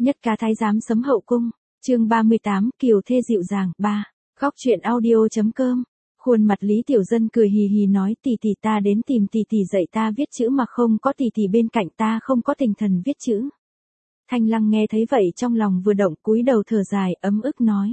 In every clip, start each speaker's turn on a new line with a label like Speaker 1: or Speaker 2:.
Speaker 1: Nhất cá thái giám sấm hậu cung, chương 38, kiều thê dịu dàng, 3. Góc truyện audio.com. Khuôn mặt Lý Tiểu Dân cười hì hì nói tỷ tỷ ta đến tìm tỷ tỷ dạy ta viết chữ mà không có tỷ tỷ bên cạnh ta không có tinh thần viết chữ. Thanh Lăng nghe thấy vậy trong lòng vừa động cúi đầu thở dài ấm ức nói.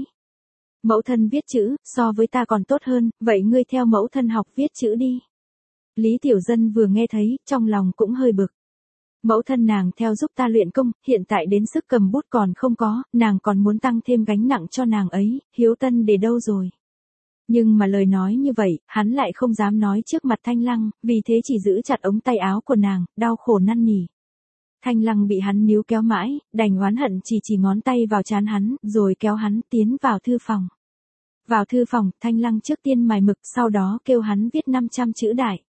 Speaker 1: Mẫu thân viết chữ, so với ta còn tốt hơn, vậy ngươi theo mẫu thân học viết chữ đi. Lý Tiểu Dân vừa nghe thấy, trong lòng cũng hơi bực. Mẫu thân nàng theo giúp ta luyện công, hiện tại đến sức cầm bút còn không có, nàng còn muốn tăng thêm gánh nặng cho nàng ấy, hiếu tân để đâu rồi. Nhưng mà lời nói như vậy, hắn lại không dám nói trước mặt Thanh Lăng, vì thế chỉ giữ chặt ống tay áo của nàng, đau khổ năn nỉ. Thanh Lăng bị hắn níu kéo mãi, đành oán hận chỉ ngón tay vào trán hắn, rồi kéo hắn tiến vào thư phòng. Vào thư phòng, Thanh Lăng trước tiên mài mực, sau đó kêu hắn viết 500 chữ đại.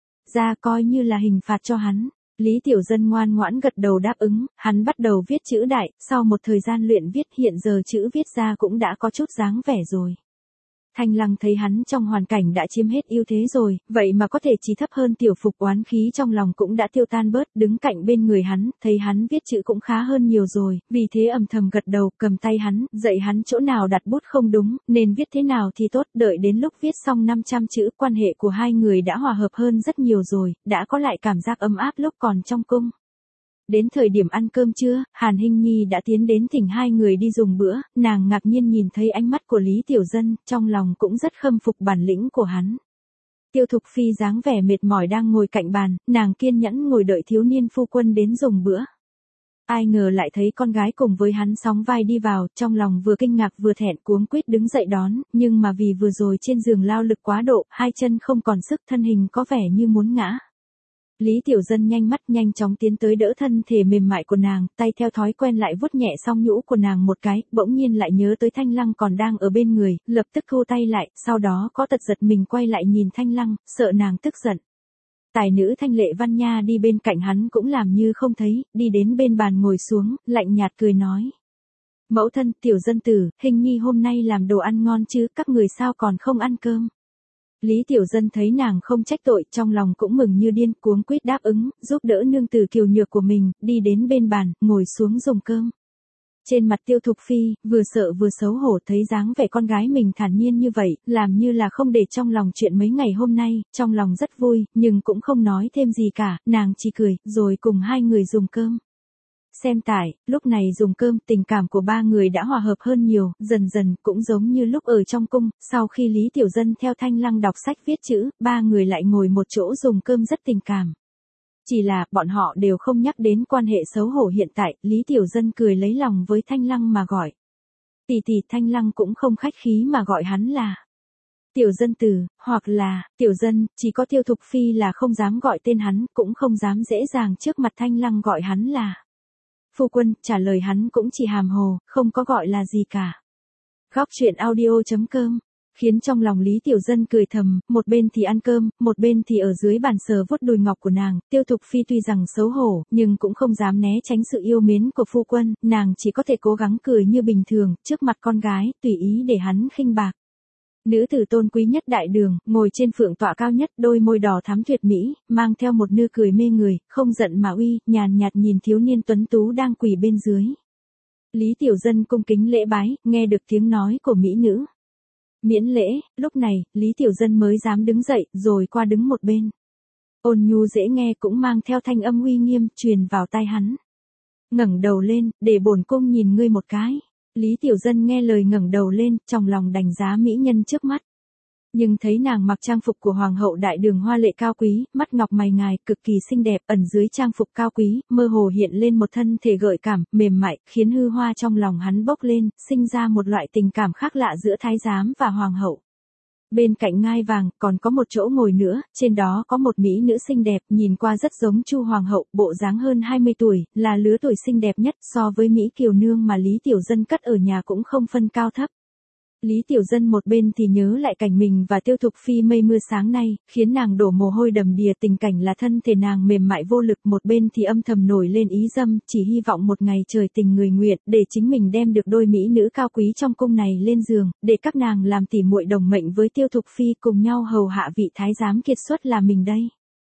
Speaker 1: Ra coi như là hình phạt cho hắn. Lý Tiểu Dân ngoan ngoãn gật đầu đáp ứng, hắn bắt đầu viết chữ đại, sau một thời gian luyện viết hiện giờ chữ viết ra cũng đã có chút dáng vẻ rồi. Thanh Lăng thấy hắn trong hoàn cảnh đã chiếm hết ưu thế rồi, vậy mà có thể chỉ thấp hơn Tiểu Phục oán khí trong lòng cũng đã tiêu tan bớt, đứng cạnh bên người hắn, thấy hắn viết chữ cũng khá hơn nhiều rồi, vì thế âm thầm gật đầu, cầm tay hắn, dạy hắn chỗ nào đặt bút không đúng, nên viết thế nào thì tốt, đợi đến lúc viết xong 500 chữ, quan hệ của hai người đã hòa hợp hơn rất nhiều rồi, đã có lại cảm giác ấm áp lúc còn trong cung. Đến thời điểm ăn cơm trưa, Hàn Hinh Nhi đã tiến đến thỉnh hai người đi dùng bữa, nàng ngạc nhiên nhìn thấy ánh mắt của Lý Tiểu Dân, trong lòng cũng rất khâm phục bản lĩnh của hắn. Tiêu Thục Phi dáng vẻ mệt mỏi đang ngồi cạnh bàn, nàng kiên nhẫn ngồi đợi thiếu niên phu quân đến dùng bữa. Ai ngờ lại thấy con gái cùng với hắn sóng vai đi vào, trong lòng vừa kinh ngạc vừa thẹn cuống quýt đứng dậy đón, nhưng mà vì vừa rồi trên giường lao lực quá độ, hai chân không còn sức thân hình có vẻ như muốn ngã. Lý Tiểu Dân nhanh chóng tiến tới đỡ thân thể mềm mại của nàng, tay theo thói quen lại vuốt nhẹ song nhũ của nàng một cái, bỗng nhiên lại nhớ tới Thanh Lăng còn đang ở bên người, lập tức thu tay lại, sau đó có tật giật mình quay lại nhìn Thanh Lăng, sợ nàng tức giận. Tài nữ Thanh Lệ Văn Nha đi bên cạnh hắn cũng làm như không thấy, đi đến bên bàn ngồi xuống, lạnh nhạt cười nói. Mẫu thân, Tiểu Dân tử, Hình Nhi hôm nay làm đồ ăn ngon chứ, các người sao còn không ăn cơm. Lý Tiểu Dân thấy nàng không trách tội, trong lòng cũng mừng như điên, cuống quýt đáp ứng, giúp đỡ nương tử kiều nhược của mình, đi đến bên bàn, ngồi xuống dùng cơm. Trên mặt Tiêu Thục Phi, vừa sợ vừa xấu hổ thấy dáng vẻ con gái mình thản nhiên như vậy, làm như là không để trong lòng chuyện mấy ngày hôm nay, trong lòng rất vui, nhưng cũng không nói thêm gì cả, nàng chỉ cười, rồi cùng hai người dùng cơm. Xem tải, lúc này dùng cơm, tình cảm của ba người đã hòa hợp hơn nhiều, dần dần cũng giống như lúc ở trong cung, sau khi Lý Tiểu Dân theo Thanh Lăng đọc sách viết chữ, ba người lại ngồi một chỗ dùng cơm rất tình cảm. Chỉ là, bọn họ đều không nhắc đến quan hệ xấu hổ hiện tại, Lý Tiểu Dân cười lấy lòng với Thanh Lăng mà gọi. Tỷ tỷ, Thanh Lăng cũng không khách khí mà gọi hắn là Tiểu Dân tử, hoặc là Tiểu Dân, chỉ có Tiêu Thục Phi là không dám gọi tên hắn, cũng không dám dễ dàng trước mặt Thanh Lăng gọi hắn là phu quân, trả lời hắn cũng chỉ hàm hồ, không có gọi là gì cả. Góc truyện audio.com, khiến trong lòng Lý Tiểu Dân cười thầm, một bên thì ăn cơm, một bên thì ở dưới bàn sờ vuốt đùi ngọc của nàng, Tiêu Thục Phi tuy rằng xấu hổ, nhưng cũng không dám né tránh sự yêu mến của phu quân, nàng chỉ có thể cố gắng cười như bình thường, trước mặt con gái, tùy ý để hắn khinh bạc. Nữ tử tôn quý nhất đại đường, ngồi trên phượng tọa cao nhất, đôi môi đỏ thắm tuyệt mỹ, mang theo một nụ cười mê người, không giận mà uy, nhàn nhạt nhìn thiếu niên tuấn tú đang quỳ bên dưới. Lý Tiểu Dân cung kính lễ bái, nghe được tiếng nói của mỹ nữ. Miễn lễ, lúc này, Lý Tiểu Dân mới dám đứng dậy, rồi qua đứng một bên. Ôn nhu dễ nghe cũng mang theo thanh âm uy nghiêm, truyền vào tai hắn. Ngẩng đầu lên, để bổn cung nhìn ngươi một cái. Lý Tiểu Dân nghe lời ngẩng đầu lên, trong lòng đánh giá mỹ nhân trước mắt. Nhưng thấy nàng mặc trang phục của hoàng hậu đại đường hoa lệ cao quý, mắt ngọc mày ngài, cực kỳ xinh đẹp, ẩn dưới trang phục cao quý, mơ hồ hiện lên một thân thể gợi cảm, mềm mại, khiến hư hoa trong lòng hắn bốc lên, sinh ra một loại tình cảm khác lạ giữa thái giám và hoàng hậu. Bên cạnh ngai vàng, còn có một chỗ ngồi nữa, trên đó có một mỹ nữ xinh đẹp, nhìn qua rất giống Chu Hoàng hậu, bộ dáng hơn 20 tuổi, là lứa tuổi xinh đẹp nhất, so với Mỹ Kiều Nương mà Lý Tiểu Dân cất ở nhà cũng không phân cao thấp. Lý Tiểu Dân một bên thì nhớ lại cảnh mình và Tiêu Thục Phi mây mưa sáng nay, khiến nàng đổ mồ hôi đầm đìa, tình cảnh là thân thể nàng mềm mại vô lực, một bên thì âm thầm nổi lên ý dâm, chỉ hy vọng một ngày trời tình người nguyện, để chính mình đem được đôi mỹ nữ cao quý trong cung này lên giường, để các nàng làm tỉ muội đồng mệnh với Tiêu Thục Phi cùng nhau hầu hạ vị thái giám kiệt xuất là mình đây.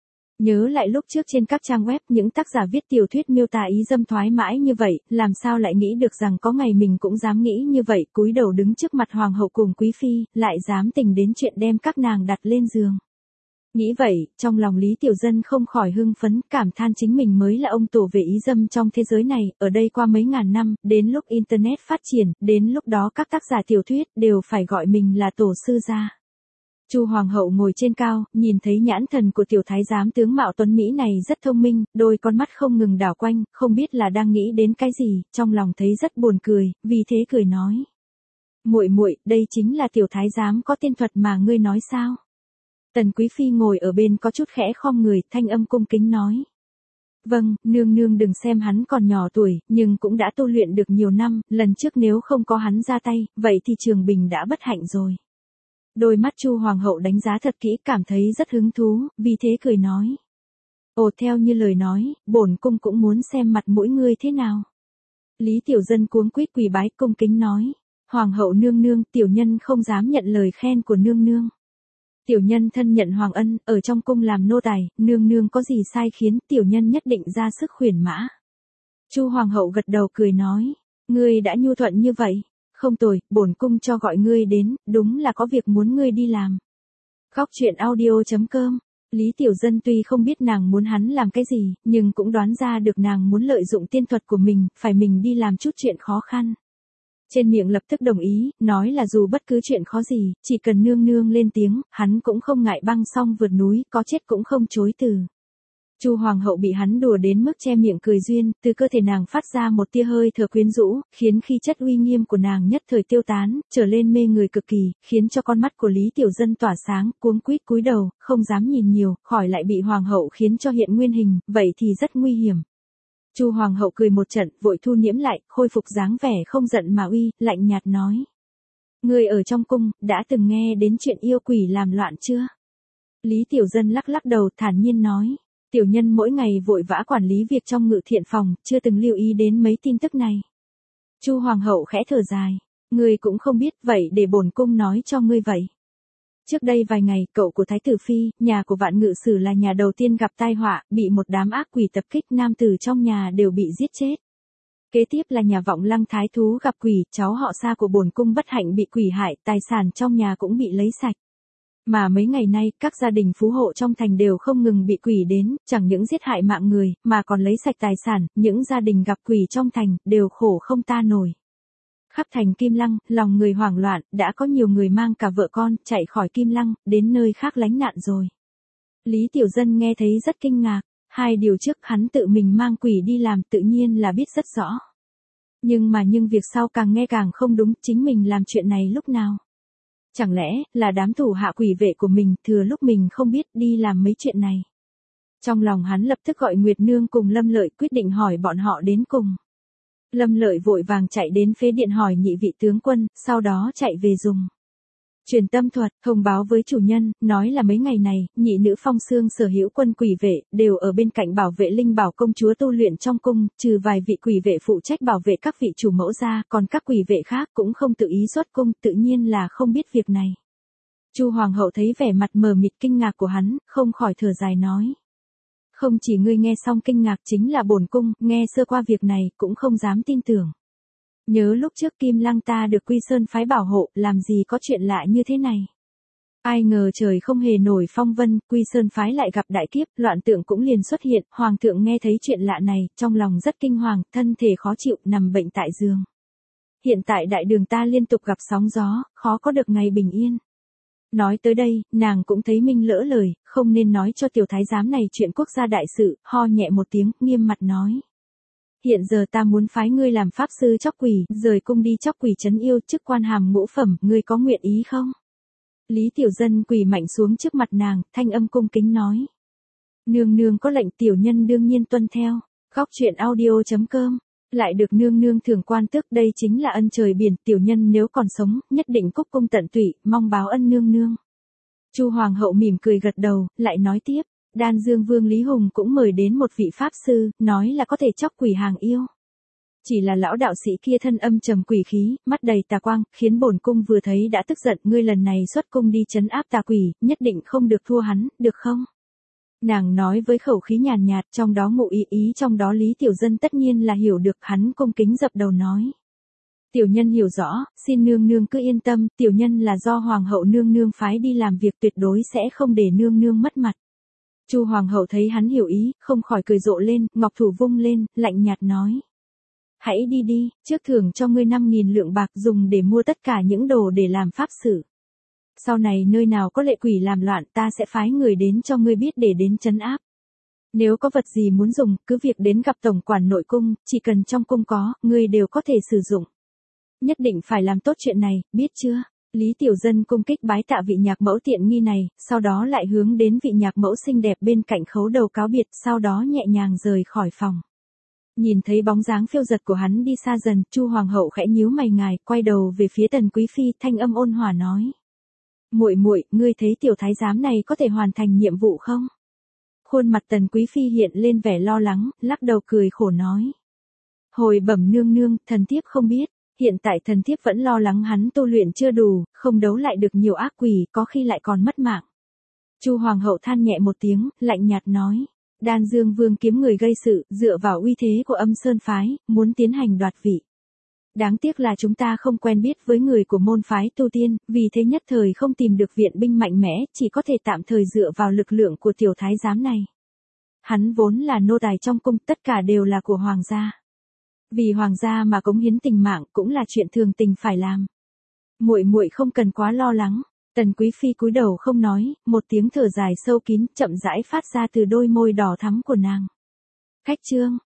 Speaker 1: Nhớ lại lúc trước trên các trang web những tác giả viết tiểu thuyết miêu tả ý dâm thoái mãi như vậy, làm sao lại nghĩ được rằng có ngày mình cũng dám nghĩ như vậy, cúi đầu đứng trước mặt hoàng hậu cùng quý phi, lại dám tình đến chuyện đem các nàng đặt lên giường. Nghĩ vậy, trong lòng Lý Tiểu Dân không khỏi hưng phấn, cảm than chính mình mới là ông tổ về ý dâm trong thế giới này, ở đây qua mấy ngàn năm, đến lúc Internet phát triển, đến lúc đó các tác giả tiểu thuyết đều phải gọi mình là tổ sư gia. Chu Hoàng hậu ngồi trên cao, nhìn thấy nhãn thần của tiểu thái giám tướng mạo tuấn Mỹ này rất thông minh, đôi con mắt không ngừng đảo quanh, không biết là đang nghĩ đến cái gì, trong lòng thấy rất buồn cười, vì thế cười nói. Muội muội, đây chính là tiểu thái giám có tiên thuật mà ngươi nói sao? Tần Quý Phi ngồi ở bên có chút khẽ khom người, thanh âm cung kính nói. Vâng, nương nương đừng xem hắn còn nhỏ tuổi, nhưng cũng đã tu luyện được nhiều năm, lần trước nếu không có hắn ra tay, vậy thì Trường Bình đã bất hạnh rồi. Đôi mắt Chu Hoàng hậu đánh giá thật kỹ, cảm thấy rất hứng thú, vì thế cười nói. Ồ, theo như lời nói, bổn cung cũng muốn xem mặt mũi ngươi thế nào. Lý Tiểu Dân cuống quýt quỳ bái cung kính nói. Hoàng hậu nương nương, tiểu nhân không dám nhận lời khen của nương nương. Tiểu nhân thân nhận hoàng ân, ở trong cung làm nô tài, nương nương có gì sai khiến, tiểu nhân nhất định ra sức khuyển mã. Chu Hoàng hậu gật đầu cười nói, ngươi đã nhu thuận như vậy, không tồi, bổn cung cho gọi ngươi đến, đúng là có việc muốn ngươi đi làm. Góc truyện audio.com. Lý Tiểu Dân tuy không biết nàng muốn hắn làm cái gì, nhưng cũng đoán ra được nàng muốn lợi dụng tiên thuật của mình, phải mình đi làm chút chuyện khó khăn. Trên miệng lập tức đồng ý, nói là dù bất cứ chuyện khó gì, chỉ cần nương nương lên tiếng, hắn cũng không ngại băng song vượt núi, có chết cũng không chối từ. Chu Hoàng hậu bị hắn đùa đến mức che miệng cười duyên, từ cơ thể nàng phát ra một tia hơi thở quyến rũ, khiến khí chất uy nghiêm của nàng nhất thời tiêu tán, trở lên mê người cực kỳ, khiến cho con mắt của Lý Tiểu Dân tỏa sáng, cuống quýt cúi đầu, không dám nhìn nhiều, khỏi lại bị Hoàng hậu khiến cho hiện nguyên hình, vậy thì rất nguy hiểm. Chu Hoàng hậu cười một trận, vội thu liễm lại, khôi phục dáng vẻ không giận mà uy, lạnh nhạt nói. Người ở trong cung, đã từng nghe đến chuyện yêu quỷ làm loạn chưa? Lý Tiểu Dân lắc lắc đầu, thản nhiên nói. Tiểu nhân mỗi ngày vội vã quản lý việc trong ngự thiện phòng, chưa từng lưu ý đến mấy tin tức này. Chu Hoàng hậu khẽ thở dài. Ngươi cũng không biết, vậy để bổn cung nói cho ngươi vậy. Trước đây vài ngày, cậu của Thái tử Phi, nhà của Vạn Ngự Sử là nhà đầu tiên gặp tai họa, bị một đám ác quỷ tập kích, nam tử trong nhà đều bị giết chết. Kế tiếp là nhà Vọng Lăng Thái Thú gặp quỷ, cháu họ Sa của bổn cung bất hạnh bị quỷ hại, tài sản trong nhà cũng bị lấy sạch. Mà mấy ngày nay, các gia đình phú hộ trong thành đều không ngừng bị quỷ đến, chẳng những giết hại mạng người, mà còn lấy sạch tài sản, những gia đình gặp quỷ trong thành, đều khổ không ta nổi. Khắp thành Kim Lăng, lòng người hoảng loạn, đã có nhiều người mang cả vợ con, chạy khỏi Kim Lăng, đến nơi khác lánh nạn rồi. Lý Tiểu Dân nghe thấy rất kinh ngạc, 2 điều trước hắn tự mình mang quỷ đi làm tự nhiên là biết rất rõ. Nhưng việc sau càng nghe càng không đúng, chính mình làm chuyện này lúc nào? Chẳng lẽ, là đám thủ hạ quỷ vệ của mình, thừa lúc mình không biết đi làm mấy chuyện này. Trong lòng hắn lập tức gọi Nguyệt Nương cùng Lâm Lợi quyết định hỏi bọn họ đến cùng. Lâm Lợi vội vàng chạy đến phế điện hỏi nhị vị tướng quân, sau đó chạy về dùng. Truyền tâm thuật, thông báo với chủ nhân, nói là mấy ngày này, nhị nữ Phong Xương sở hữu quân quỷ vệ, đều ở bên cạnh bảo vệ Linh Bảo công chúa tu luyện trong cung, trừ vài vị quỷ vệ phụ trách bảo vệ các vị chủ mẫu ra, còn các quỷ vệ khác cũng không tự ý xuất cung, tự nhiên là không biết việc này. Chu Hoàng hậu thấy vẻ mặt mờ mịt kinh ngạc của hắn, không khỏi thở dài nói. Không chỉ ngươi nghe xong kinh ngạc, chính là bổn cung, nghe sơ qua việc này, cũng không dám tin tưởng. Nhớ lúc trước Kim Lăng ta được Quy Sơn phái bảo hộ, làm gì có chuyện lạ như thế này. Ai ngờ trời không hề nổi phong vân, Quy Sơn phái lại gặp đại kiếp, loạn tượng cũng liền xuất hiện, Hoàng thượng nghe thấy chuyện lạ này, trong lòng rất kinh hoàng, thân thể khó chịu, nằm bệnh tại giường. Hiện tại đại đường ta liên tục gặp sóng gió, khó có được ngày bình yên. Nói tới đây, nàng cũng thấy mình lỡ lời, không nên nói cho tiểu thái giám này chuyện quốc gia đại sự, ho nhẹ một tiếng, nghiêm mặt nói. Hiện giờ ta muốn phái ngươi làm pháp sư chóc quỷ, rời cung đi chóc quỷ trấn yêu, chức quan hàm ngũ phẩm, ngươi có nguyện ý không? Lý Tiểu Dân quỳ mạnh xuống trước mặt nàng, thanh âm cung kính nói. Nương nương có lệnh tiểu nhân đương nhiên tuân theo. Góc truyện audio.com. Lại được nương nương thưởng quan tước, đây chính là ân trời biển, tiểu nhân nếu còn sống, nhất định cúc cung tận tụy, mong báo ân nương nương. Chu Hoàng hậu mỉm cười gật đầu, lại nói tiếp. Đan Dương Vương Lý Hùng cũng mời đến một vị pháp sư, nói là có thể chóc quỷ hàng yêu. Chỉ là lão đạo sĩ kia thân âm trầm quỷ khí, mắt đầy tà quang, khiến bổn cung vừa thấy đã tức giận, ngươi lần này xuất cung đi trấn áp tà quỷ, nhất định không được thua hắn, được không? Nàng nói với khẩu khí nhàn nhạt, trong đó ngụ ý trong đó Lý Tiểu Dân tất nhiên là hiểu được, hắn cung kính dập đầu nói. Tiểu nhân hiểu rõ, xin nương nương cứ yên tâm, tiểu nhân là do hoàng hậu nương nương phái đi làm việc, tuyệt đối sẽ không để nương nương mất mặt. Chu hoàng hậu thấy hắn hiểu ý, không khỏi cười rộ lên, ngọc thủ vung lên, lạnh nhạt nói. Hãy đi đi, trước thưởng cho ngươi 5.000 lượng bạc dùng để mua tất cả những đồ để làm pháp sự. Sau này nơi nào có lệ quỷ làm loạn ta sẽ phái người đến cho ngươi biết để đến trấn áp. Nếu có vật gì muốn dùng, cứ việc đến gặp tổng quản nội cung, chỉ cần trong cung có, ngươi đều có thể sử dụng. Nhất định phải làm tốt chuyện này, biết chưa? Lý Tiểu Dân cung kích bái tạ vị nhạc mẫu tiện nghi này, sau đó lại hướng đến vị nhạc mẫu xinh đẹp bên cạnh khấu đầu cáo biệt, sau đó nhẹ nhàng rời khỏi phòng. Nhìn thấy bóng dáng phiêu dật của hắn đi xa dần, Chu hoàng hậu khẽ nhíu mày ngài, quay đầu về phía Tần Quý phi, thanh âm ôn hòa nói: "Muội muội, ngươi thấy tiểu thái giám này có thể hoàn thành nhiệm vụ không?" Khuôn mặt Tần Quý phi hiện lên vẻ lo lắng, lắc đầu cười khổ nói: "Hồi bẩm nương nương, thần thiếp không biết, hiện tại thần thiếp vẫn lo lắng hắn tu luyện chưa đủ, không đấu lại được nhiều ác quỷ, có khi lại còn mất mạng." Chu hoàng hậu than nhẹ một tiếng, lạnh nhạt nói: "Đan Dương Vương kiếm người gây sự, dựa vào uy thế của Âm Sơn phái, muốn tiến hành đoạt vị. Đáng tiếc là chúng ta không quen biết với người của môn phái tu tiên, vì thế nhất thời không tìm được viện binh mạnh mẽ, chỉ có thể tạm thời dựa vào lực lượng của tiểu thái giám này. Hắn vốn là nô tài trong cung, tất cả đều là của hoàng gia. Vì hoàng gia mà cống hiến tình mạng cũng là chuyện thường tình phải làm. Muội muội không cần quá lo lắng." Tần Quý phi cúi đầu không nói, một tiếng thở dài sâu kín chậm rãi phát ra từ đôi môi đỏ thắm của nàng. Khách trương